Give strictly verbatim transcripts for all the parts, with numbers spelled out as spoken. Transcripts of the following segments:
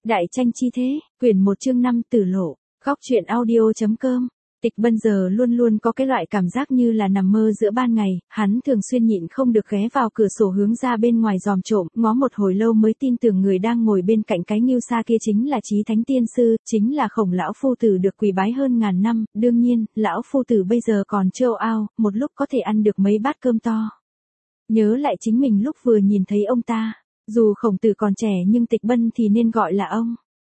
Đại tranh chi thế, quyển một chương năm Tử lộ, góc truyện audio.com. Tịch Bân giờ luôn luôn có cái loại cảm giác như là nằm mơ giữa ban ngày, hắn thường xuyên nhịn không được ghé vào cửa sổ hướng ra bên ngoài dòm trộm, ngó một hồi lâu mới tin tưởng người đang ngồi bên cạnh cái Ngưu Sa kia chính là Chí Thánh Tiên Sư, chính là Khổng lão phu tử được quỳ bái hơn ngàn năm, đương nhiên, lão phu tử bây giờ còn trâu ao, một lúc có thể ăn được mấy bát cơm to. Nhớ lại chính mình lúc vừa nhìn thấy ông ta, dù Khổng tử còn trẻ nhưng Tịch Bân thì nên gọi là ông.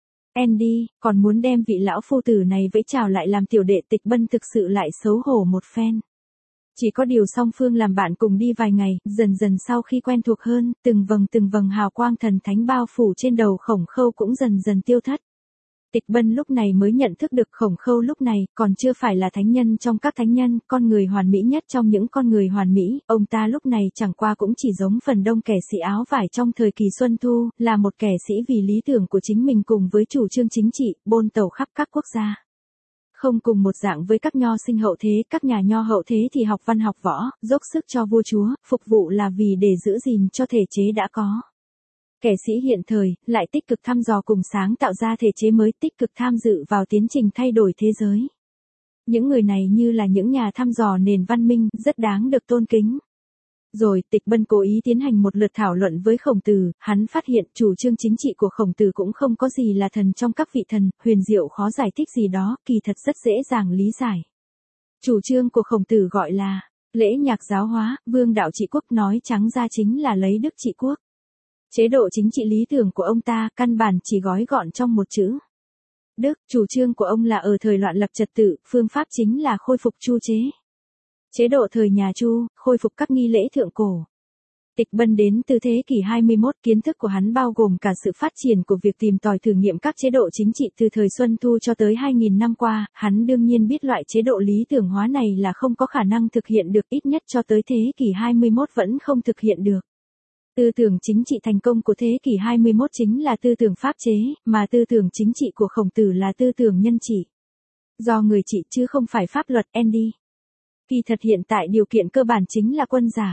Andy, còn muốn đem vị lão phu tử này vẫy chào lại làm tiểu đệ. Tịch Bân thực sự lại xấu hổ một phen. Chỉ có điều song phương làm bạn cùng đi vài ngày, dần dần sau khi quen thuộc hơn, từng vầng từng vầng hào quang thần thánh bao phủ trên đầu Khổng Khâu cũng dần dần tiêu thất. Tịch Bân lúc này mới nhận thức được Khổng Khâu lúc này còn chưa phải là thánh nhân trong các thánh nhân, con người hoàn mỹ nhất trong những con người hoàn mỹ, ông ta lúc này chẳng qua cũng chỉ giống phần đông kẻ sĩ áo vải trong thời kỳ Xuân Thu, là một kẻ sĩ vì lý tưởng của chính mình cùng với chủ trương chính trị, bôn tẩu khắp các quốc gia. Không cùng một dạng với các nho sinh hậu thế, các nhà nho hậu thế thì học văn học võ, dốc sức cho vua chúa, phục vụ là vì để giữ gìn cho thể chế đã có. Kẻ sĩ hiện thời, lại tích cực thăm dò cùng sáng tạo ra thể chế mới, tích cực tham dự vào tiến trình thay đổi thế giới. Những người này như là những nhà thăm dò nền văn minh, rất đáng được tôn kính. Rồi, Tịch Bân cố ý tiến hành một lượt thảo luận với Khổng Tử, hắn phát hiện chủ trương chính trị của Khổng Tử cũng không có gì là thần trong các vị thần, huyền diệu khó giải thích gì đó, kỳ thật rất dễ dàng lý giải. Chủ trương của Khổng Tử gọi là lễ nhạc giáo hóa, vương đạo trị quốc, nói trắng ra chính là lấy đức trị quốc. Chế độ chính trị lý tưởng của ông ta căn bản chỉ gói gọn trong một chữ. Đức, chủ trương của ông là ở thời loạn lập trật tự, phương pháp chính là khôi phục Chu chế. Chế độ thời nhà Chu, khôi phục các nghi lễ thượng cổ. Tịch Bân đến từ thế kỷ hai mươi mốt, kiến thức của hắn bao gồm cả sự phát triển của việc tìm tòi thử nghiệm các chế độ chính trị từ thời Xuân Thu cho tới hai nghìn năm qua, hắn đương nhiên biết loại chế độ lý tưởng hóa này là không có khả năng thực hiện được, ít nhất cho tới thế kỷ hai mươi mốt vẫn không thực hiện được. Tư tưởng chính trị thành công của thế kỷ hai mươi mốt chính là tư tưởng pháp chế, mà tư tưởng chính trị của Khổng Tử là tư tưởng nhân trị. Do người trị chứ không phải pháp luật. Andy. Kỳ thật hiện tại điều kiện cơ bản chính là quân giả.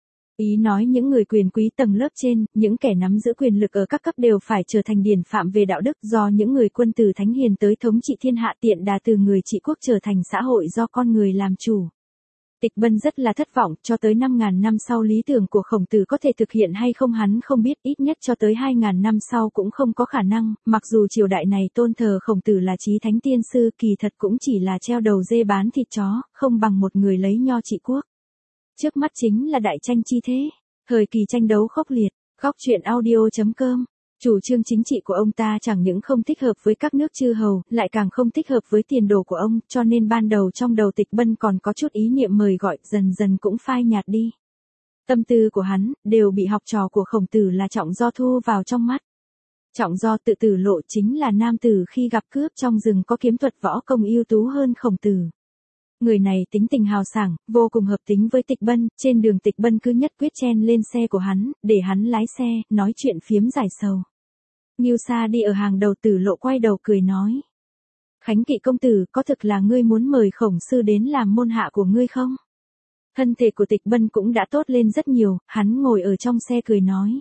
Ý nói những người quyền quý tầng lớp trên, những kẻ nắm giữ quyền lực ở các cấp đều phải trở thành điển phạm về đạo đức, do những người quân từ thánh hiền tới thống trị thiên hạ, tiện đà từ người trị quốc trở thành xã hội do con người làm chủ. Tịch Bân rất là thất vọng, cho tới năm nghìn năm sau lý tưởng của Khổng Tử có thể thực hiện hay không hắn không biết, ít nhất cho tới hai nghìn năm sau cũng không có khả năng, mặc dù triều đại này tôn thờ Khổng Tử là Chí Thánh Tiên Sư, kỳ thật cũng chỉ là treo đầu dê bán thịt chó, không bằng một người lấy nho trị quốc. Trước mắt chính là đại tranh chi thế, thời kỳ tranh đấu khốc liệt, góc truyện audio.com. Chủ trương chính trị của ông ta chẳng những không thích hợp với các nước chư hầu, lại càng không thích hợp với tiền đồ của ông, cho nên ban đầu trong đầu Tịch Bân còn có chút ý niệm mời gọi, dần dần cũng phai nhạt đi. Tâm tư của hắn, đều bị học trò của Khổng Tử là Trọng Do thu vào trong mắt. Trọng Do tự tử lộ chính là nam tử khi gặp cướp trong rừng có kiếm thuật võ công ưu tú hơn Khổng Tử. Người này tính tình hào sảng, vô cùng hợp tính với Tịch Bân, trên đường Tịch Bân cứ nhất quyết chen lên xe của hắn, để hắn lái xe, nói chuyện phiếm giải sầu. Ngưu Sa đi ở hàng đầu. Tử lộ quay đầu cười nói. Khánh Kỵ công tử, có thực là ngươi muốn mời Khổng sư đến làm môn hạ của ngươi không? Thân thể của Tịch Bân cũng đã tốt lên rất nhiều, hắn ngồi ở trong xe cười nói.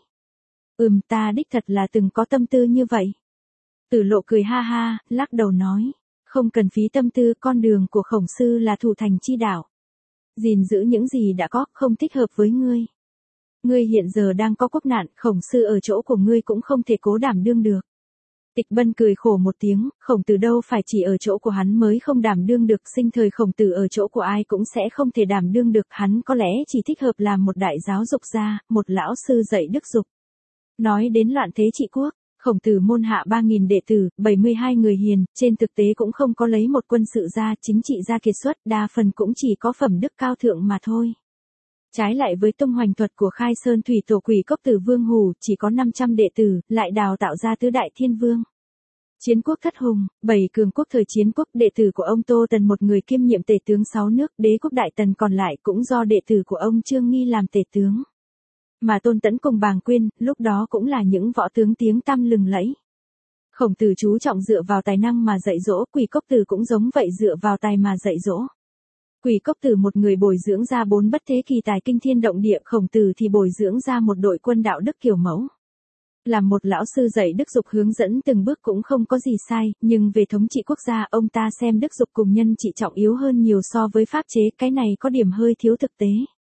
Ừm, ta đích thật là từng có tâm tư như vậy. Tử lộ cười ha ha, lắc đầu nói. Không cần phí tâm tư, con đường của Khổng sư là thủ thành chi đạo. Gìn giữ những gì đã có, không thích hợp với ngươi. Ngươi hiện giờ đang có quốc nạn, Khổng sư ở chỗ của ngươi cũng không thể cố đảm đương được. Tịch Bân cười khổ một tiếng, Khổng Tử đâu phải chỉ ở chỗ của hắn mới không đảm đương được, sinh thời Khổng Tử ở chỗ của ai cũng sẽ không thể đảm đương được, hắn có lẽ chỉ thích hợp làm một đại giáo dục gia, một lão sư dạy đức dục. Nói đến loạn thế trị quốc, Khổng Tử môn hạ ba nghìn đệ tử, bảy mươi hai người hiền, trên thực tế cũng không có lấy một quân sự gia, chính trị gia kiệt xuất, đa phần cũng chỉ có phẩm đức cao thượng mà thôi. Trái lại với tung hoành thuật của Khai Sơn Thủy Tổ Quỷ Cốc Tử Vương Hủ, chỉ có năm trăm đệ tử, lại đào tạo ra tứ đại thiên vương. Chiến quốc thất hùng, bảy cường quốc thời chiến quốc, đệ tử của ông Tô Tần một người kiêm nhiệm tể tướng sáu nước, đế quốc Đại Tần còn lại cũng do đệ tử của ông Trương Nghi làm tể tướng. Mà Tôn Tẫn cùng Bàng Quyên, lúc đó cũng là những võ tướng tiếng tăm lừng lẫy. Khổng Tử chú trọng dựa vào tài năng mà dạy dỗ, Quỷ Cốc Tử cũng giống vậy dựa vào tài mà dạy dỗ. Quỷ Cốc Tử một người bồi dưỡng ra bốn bất thế kỳ tài kinh thiên động địa, Khổng Tử thì bồi dưỡng ra một đội quân đạo đức kiểu mẫu. Làm một lão sư dạy đức dục hướng dẫn từng bước cũng không có gì sai, nhưng về thống trị quốc gia ông ta xem đức dục cùng nhân trị trọng yếu hơn nhiều so với pháp chế, cái này có điểm hơi thiếu thực tế.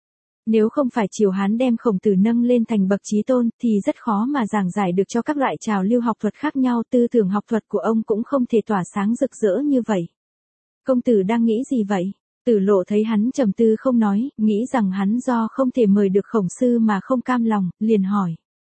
Nếu không phải Triều Hán đem Khổng Tử nâng lên thành bậc chí tôn, thì rất khó mà giảng giải được cho các loại trào lưu học thuật khác nhau, tư tưởng học thuật của ông cũng không thể tỏa sáng rực rỡ như vậy. Công tử đang nghĩ gì vậy? Tử Lộ thấy hắn trầm tư không nói, nghĩ rằng hắn do không thể mời được Khổng sư mà không cam lòng, liền hỏi.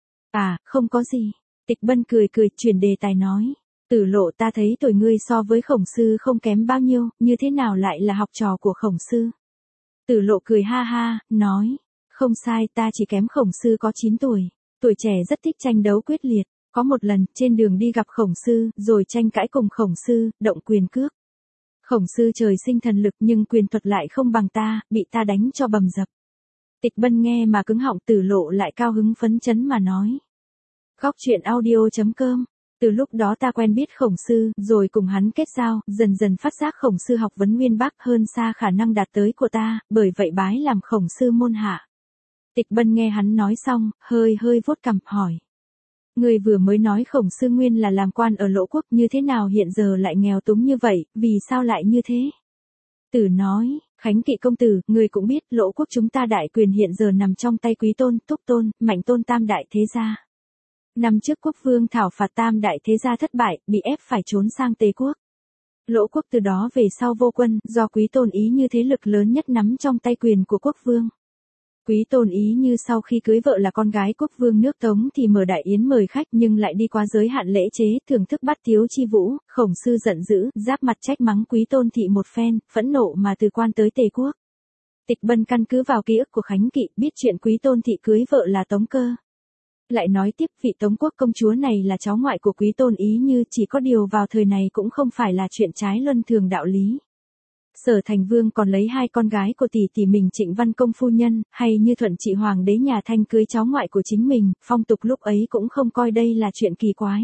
À, không có gì. Tịch Bân cười cười, chuyển đề tài nói. Tử Lộ, ta thấy tuổi ngươi so với Khổng sư không kém bao nhiêu, như thế nào lại là học trò của Khổng sư? Tử Lộ cười ha ha, nói. Không sai, ta chỉ kém Khổng sư có chín tuổi. Tuổi trẻ rất thích tranh đấu quyết liệt. Có một lần, trên đường đi gặp Khổng sư, rồi tranh cãi cùng Khổng sư, động quyền cước. Khổng sư trời sinh thần lực nhưng quyền thuật lại không bằng ta, bị ta đánh cho bầm dập. Tịch Bân nghe mà cứng họng, Tử Lộ lại cao hứng phấn chấn mà nói. Góc truyện audio chấm com. Từ lúc đó ta quen biết Khổng sư, rồi cùng hắn kết giao, dần dần phát giác Khổng sư học vấn uyên bác hơn xa khả năng đạt tới của ta, bởi vậy bái làm Khổng sư môn hạ. Tịch Bân nghe hắn nói xong, hơi hơi vuốt cằm, hỏi. Người vừa mới nói Khổng sư nguyên là làm quan ở Lỗ quốc, như thế nào hiện giờ lại nghèo túng như vậy, vì sao lại như thế? Tử nói, Khánh Kỵ công tử, người cũng biết, Lỗ quốc chúng ta đại quyền hiện giờ nằm trong tay Quý tôn, Túc tôn, Mạnh tôn tam đại thế gia. Năm trước quốc vương thảo phạt tam đại thế gia thất bại, bị ép phải trốn sang Tề quốc. Lỗ quốc từ đó về sau vô quân, do Quý tôn ý như thế lực lớn nhất nắm trong tay quyền của quốc vương. Quý tôn ý như sau khi cưới vợ là con gái quốc vương nước Tống thì mở đại yến mời khách nhưng lại đi qua giới hạn lễ chế, thưởng thức bắt tiếu chi vũ. Khổng sư giận dữ, giáp mặt trách mắng Quý tôn thị một phen, phẫn nộ mà từ quan tới Tề quốc. Tịch Bân căn cứ vào ký ức của Khánh Kỵ, biết chuyện Quý tôn thị cưới vợ là Tống Cơ. Lại nói tiếp, vị Tống quốc công chúa này là cháu ngoại của Quý tôn ý như, chỉ có điều vào thời này cũng không phải là chuyện trái luân thường đạo lý. Sở Thành Vương còn lấy hai con gái của tỷ tỷ mình Trịnh Văn Công phu nhân, hay như Thuận Trị hoàng đế nhà Thanh cưới cháu ngoại của chính mình, phong tục lúc ấy cũng không coi đây là chuyện kỳ quái.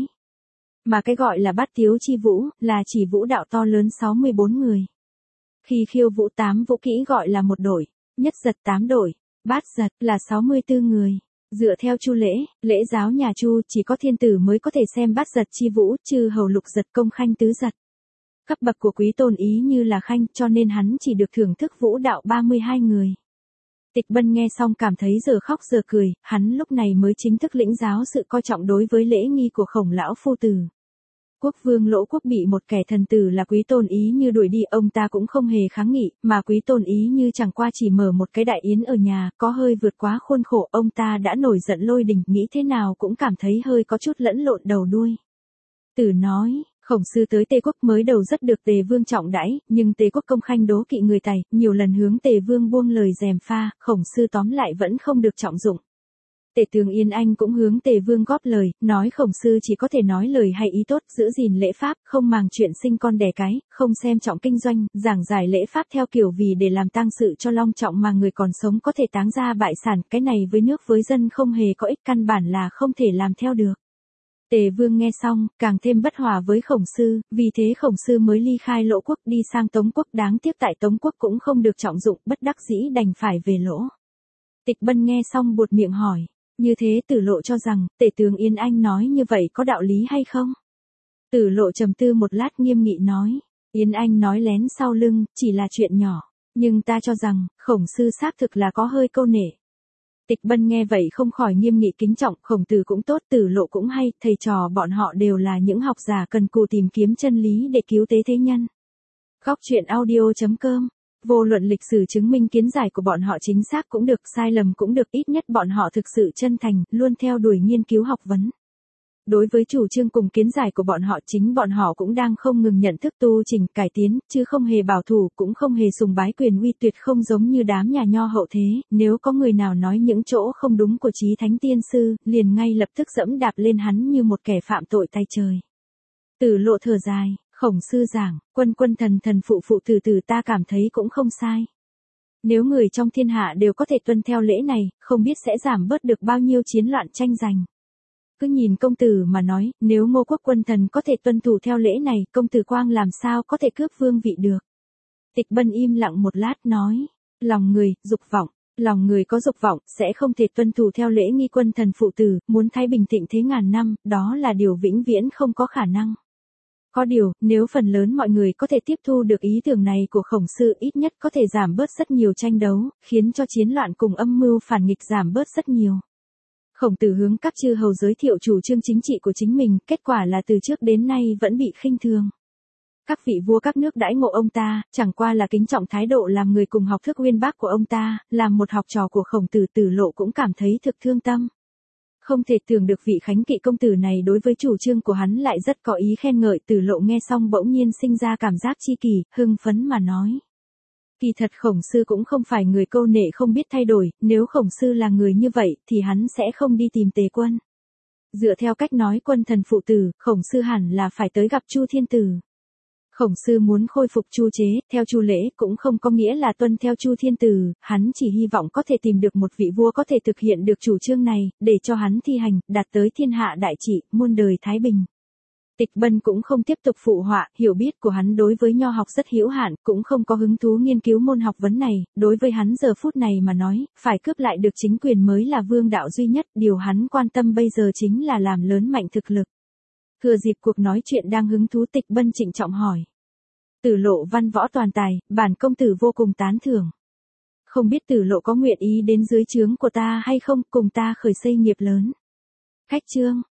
Mà cái gọi là bát tiếu chi vũ, là chỉ vũ đạo to lớn sáu mươi bốn người. Khi khiêu vũ tám vũ kỹ gọi là một đội, nhất giật tám đội, bát giật là sáu mươi tư người. Dựa theo Chu lễ, lễ giáo nhà Chu chỉ có thiên tử mới có thể xem bát giật chi vũ, trừ hầu lục giật công khanh tứ giật. Cấp bậc của Quý tôn ý như là khanh, cho nên hắn chỉ được thưởng thức vũ đạo ba mươi hai người. Tịch Bân nghe xong cảm thấy giờ khóc giờ cười, hắn lúc này mới chính thức lĩnh giáo sự coi trọng đối với lễ nghi của Khổng lão phu tử. Quốc vương Lỗ quốc bị một kẻ thần tử là Quý tôn ý như đuổi đi, ông ta cũng không hề kháng nghị, mà Quý tôn ý như chẳng qua chỉ mở một cái đại yến ở nhà, có hơi vượt quá khuôn khổ, ông ta đã nổi giận lôi đình, nghĩ thế nào cũng cảm thấy hơi có chút lẫn lộn đầu đuôi. Tử nói, Khổng sư tới Tề quốc mới đầu rất được Tề vương trọng đãi, nhưng Tề quốc công khanh đố kỵ người tài, nhiều lần hướng Tề vương buông lời gièm pha, Khổng sư tóm lại vẫn không được trọng dụng. Tề tướng Yên Anh cũng hướng Tề vương góp lời, nói Khổng sư chỉ có thể nói lời hay ý tốt, giữ gìn lễ pháp, không màng chuyện sinh con đẻ cái, không xem trọng kinh doanh, giảng giải lễ pháp theo kiểu vì để làm tang sự cho long trọng mà người còn sống có thể táng ra bại sản, cái này với nước với dân không hề có ích, căn bản là không thể làm theo được. Tề vương nghe xong, càng thêm bất hòa với Khổng sư, vì thế Khổng sư mới ly khai Lỗ quốc đi sang Tống quốc, đáng tiếc tại Tống quốc cũng không được trọng dụng, bất đắc dĩ đành phải về Lỗ. Tịch Bân nghe xong buột miệng hỏi, như thế Tử Lộ cho rằng, Tể tướng Yên Anh nói như vậy có đạo lý hay không? Tử Lộ trầm tư một lát nghiêm nghị nói, Yên Anh nói lén sau lưng, chỉ là chuyện nhỏ, nhưng ta cho rằng, Khổng sư xác thực là có hơi câu nể. Tịch Bân nghe vậy không khỏi nghiêm nghị kính trọng, Khổng tử cũng tốt, Tử Lộ cũng hay, thầy trò bọn họ đều là những học giả cần cù tìm kiếm chân lý để cứu tế thế nhân. Góc truyện audio chấm com. Vô luận lịch sử chứng minh kiến giải của bọn họ chính xác cũng được, sai lầm cũng được, ít nhất bọn họ thực sự chân thành, luôn theo đuổi nghiên cứu học vấn. Đối với chủ trương cùng kiến giải của bọn họ, chính bọn họ cũng đang không ngừng nhận thức tu chỉnh, cải tiến, chứ không hề bảo thủ, cũng không hề sùng bái quyền uy, tuyệt không giống như đám nhà nho hậu thế, nếu có người nào nói những chỗ không đúng của chí thánh tiên sư, liền ngay lập tức dẫm đạp lên hắn như một kẻ phạm tội tay trời. Tử Lộ thở dài, Khổng sư giảng, quân quân thần thần phụ phụ tử tử, ta cảm thấy cũng không sai. Nếu người trong thiên hạ đều có thể tuân theo lễ này, không biết sẽ giảm bớt được bao nhiêu chiến loạn tranh giành. Cứ nhìn công tử mà nói, nếu Ngô quốc quân thần có thể tuân thủ theo lễ này, công tử Quang làm sao có thể cướp vương vị được. Tịch Bân im lặng một lát nói, lòng người, dục vọng, Lòng người có dục vọng, sẽ không thể tuân thủ theo lễ nghi quân thần phụ tử, muốn thái bình thịnh thế ngàn năm, đó là điều vĩnh viễn không có khả năng. Có điều, nếu phần lớn mọi người có thể tiếp thu được ý tưởng này của Khổng Sư, ít nhất có thể giảm bớt rất nhiều tranh đấu, khiến cho chiến loạn cùng âm mưu phản nghịch giảm bớt rất nhiều. Khổng Tử hướng các chư hầu giới thiệu chủ trương chính trị của chính mình, kết quả là từ trước đến nay vẫn bị khinh thường. Các vị vua các nước đãi ngộ ông ta, chẳng qua là kính trọng thái độ làm người cùng học thức uyên bác của ông ta, làm một học trò của Khổng Tử. Tử Lộ cũng cảm thấy thực thương tâm. Không thể tưởng được vị khánh kỵ công tử này đối với chủ trương của hắn lại rất có ý khen ngợi. Tử Lộ nghe xong bỗng nhiên sinh ra cảm giác chi kỷ, hưng phấn mà nói. Kỳ thật Khổng Sư cũng không phải người câu nệ không biết thay đổi, nếu Khổng Sư là người như vậy, thì hắn sẽ không đi tìm Tề Quân. Dựa theo cách nói quân thần phụ tử, Khổng Sư hẳn là phải tới gặp Chu Thiên Tử. Khổng Sư muốn khôi phục Chu chế, theo Chu lễ, cũng không có nghĩa là tuân theo Chu Thiên Tử, hắn chỉ hy vọng có thể tìm được một vị vua có thể thực hiện được chủ trương này, để cho hắn thi hành, đạt tới thiên hạ đại trị, muôn đời thái bình. Tịch Bân cũng không tiếp tục phụ họa, hiểu biết của hắn đối với nho học rất hữu hạn, cũng không có hứng thú nghiên cứu môn học vấn này, đối với hắn giờ phút này mà nói, phải cướp lại được chính quyền mới là vương đạo duy nhất, điều hắn quan tâm bây giờ chính là làm lớn mạnh thực lực. Thừa dịp cuộc nói chuyện đang hứng thú, Tịch Bân trịnh trọng hỏi. Tử Lộ văn võ toàn tài, bản công tử vô cùng tán thưởng. Không biết Tử Lộ có nguyện ý đến dưới trướng của ta hay không, cùng ta khởi xây nghiệp lớn. Khách trương,